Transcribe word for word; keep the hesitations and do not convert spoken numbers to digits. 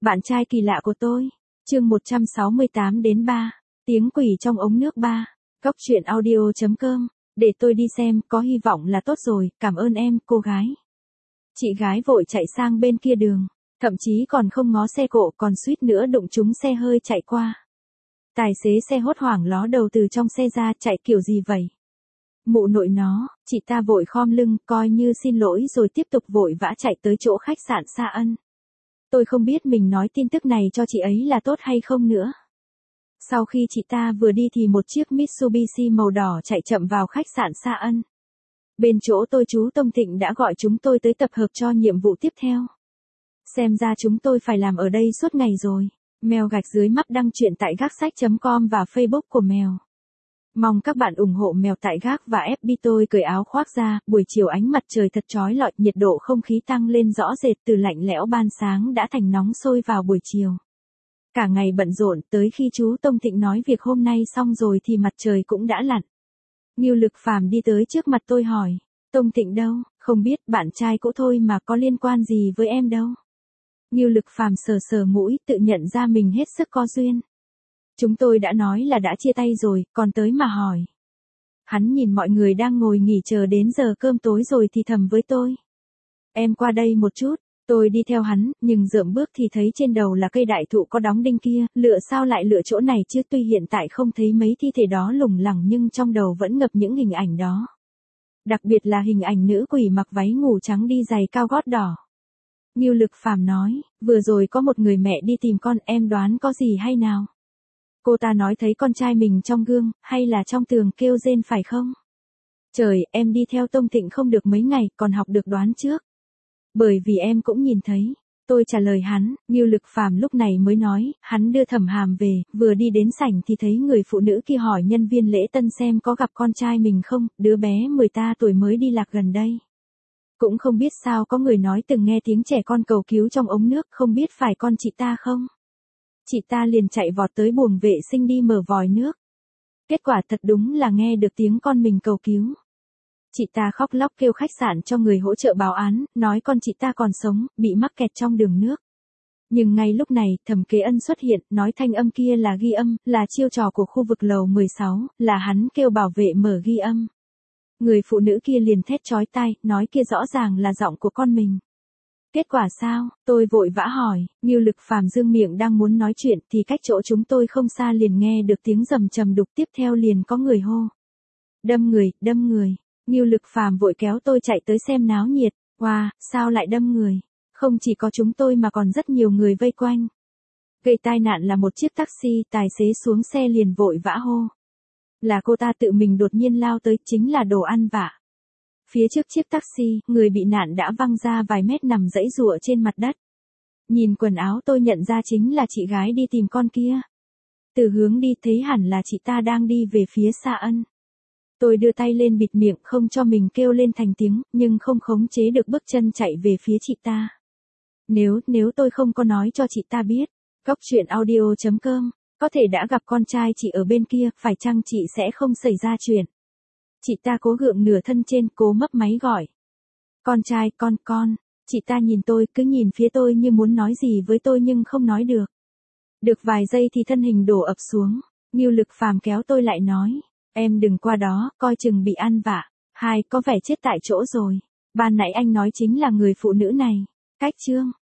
Bạn trai kỳ lạ của tôi. Chương một trăm sáu mươi tám đến ba. Tiếng quỷ trong ống nước ba. Góc truyện audio chấm com. Để tôi đi xem, có hy vọng là tốt rồi, cảm ơn em, cô gái. Chị gái vội chạy sang bên kia đường, thậm chí còn không ngó xe cộ, còn suýt nữa đụng trúng xe hơi chạy qua. Tài xế xe hốt hoảng ló đầu từ trong xe ra, chạy kiểu gì vậy? Mụ nội nó, chị ta vội khom lưng, coi như xin lỗi rồi tiếp tục vội vã chạy tới chỗ khách sạn Sa Ân. Tôi không biết mình nói tin tức này cho chị ấy là tốt hay không nữa. Sau khi chị ta vừa đi thì một chiếc Mitsubishi màu đỏ chạy chậm vào khách sạn Sa Ân. Bên chỗ tôi chú Tông Thịnh đã gọi chúng tôi tới tập hợp cho nhiệm vụ tiếp theo. Xem ra chúng tôi phải làm ở đây suốt ngày rồi. Mèo gạch dưới mắt đăng truyện tại gác sách chấm com và Facebook của Mèo. Mong các bạn ủng hộ Mèo tại gác và ép bê. Tôi cởi áo khoác ra, buổi chiều ánh mặt trời thật chói lọi, nhiệt độ không khí tăng lên rõ rệt, từ lạnh lẽo ban sáng đã thành nóng sôi vào buổi chiều. Cả ngày bận rộn, tới khi chú Tông Thịnh nói việc hôm nay xong rồi thì mặt trời cũng đã lặn. Ngưu Lực Phàm đi tới trước mặt tôi hỏi, Tông Thịnh đâu? Không biết, bạn trai cũ thôi mà, có liên quan gì với em đâu. Ngưu Lực Phàm sờ sờ mũi, tự nhận ra mình hết sức có duyên. Chúng tôi đã nói là đã chia tay rồi, còn tới mà hỏi. Hắn nhìn mọi người đang ngồi nghỉ chờ đến giờ cơm tối rồi thì thầm với tôi. Em qua đây một chút. Tôi đi theo hắn, nhưng dượm bước thì thấy trên đầu là cây đại thụ có đóng đinh kia, lựa sao lại lựa chỗ này chứ, tuy hiện tại không thấy mấy thi thể đó lủng lẳng nhưng trong đầu vẫn ngập những hình ảnh đó. Đặc biệt là hình ảnh nữ quỷ mặc váy ngủ trắng đi giày cao gót đỏ. Ngưu Lực Phàm nói, vừa rồi có một người mẹ đi tìm con, em đoán có gì hay nào? Cô ta nói thấy con trai mình trong gương, hay là trong tường kêu rên phải không? Trời, em đi theo Tông Thịnh không được mấy ngày, còn học được đoán trước. Bởi vì em cũng nhìn thấy. Tôi trả lời hắn. Ngưu Lực Phàm lúc này mới nói, hắn đưa Thẩm Hàm về, vừa đi đến sảnh thì thấy người phụ nữ kia hỏi nhân viên lễ tân xem có gặp con trai mình không, đứa bé mười ta tuổi mới đi lạc gần đây. Cũng không biết sao có người nói từng nghe tiếng trẻ con cầu cứu trong ống nước, không biết phải con chị ta không? Chị ta liền chạy vọt tới buồng vệ sinh đi mở vòi nước. Kết quả thật đúng là nghe được tiếng con mình cầu cứu. Chị ta khóc lóc kêu khách sạn cho người hỗ trợ báo án, nói con chị ta còn sống, bị mắc kẹt trong đường nước. Nhưng ngay lúc này, Thẩm Kế Ân xuất hiện, nói thanh âm kia là ghi âm, là chiêu trò của khu vực lầu mười sáu, là hắn kêu bảo vệ mở ghi âm. Người phụ nữ kia liền thét chói tai, nói kia rõ ràng là giọng của con mình. Kết quả sao? Tôi vội vã hỏi. Ngưu Lực Phàm dương miệng đang muốn nói chuyện thì cách chỗ chúng tôi không xa liền nghe được tiếng rầm trầm đục, tiếp theo liền có người hô. Đâm người, đâm người. Ngưu Lực Phàm vội kéo tôi chạy tới xem náo nhiệt. Wow, sao lại đâm người? Không chỉ có chúng tôi mà còn rất nhiều người vây quanh. Gây tai nạn là một chiếc taxi, tài xế xuống xe liền vội vã hô. Là cô ta tự mình đột nhiên lao tới, chính là đồ ăn vạ. Phía trước chiếc taxi, người bị nạn đã văng ra vài mét nằm giãy giụa trên mặt đất. Nhìn quần áo tôi nhận ra chính là chị gái đi tìm con kia. Từ hướng đi thấy hẳn là chị ta đang đi về phía Sa Ân. Tôi đưa tay lên bịt miệng không cho mình kêu lên thành tiếng, nhưng không khống chế được bước chân chạy về phía chị ta. Nếu, nếu tôi không có nói cho chị ta biết, góc truyện audio chấm com, có thể đã gặp con trai chị ở bên kia, phải chăng chị sẽ không xảy ra chuyện. Chị ta cố gượng nửa thân trên, cố mấp máy gọi. Con trai, con, con. Chị ta nhìn tôi, cứ nhìn phía tôi như muốn nói gì với tôi nhưng không nói được. Được vài giây thì thân hình đổ ập xuống. Ngưu Lực Phàm kéo tôi lại nói. Em đừng qua đó, coi chừng bị ăn vạ. Hai, có vẻ chết tại chỗ rồi. Ban nãy anh nói chính là người phụ nữ này. Cách chương.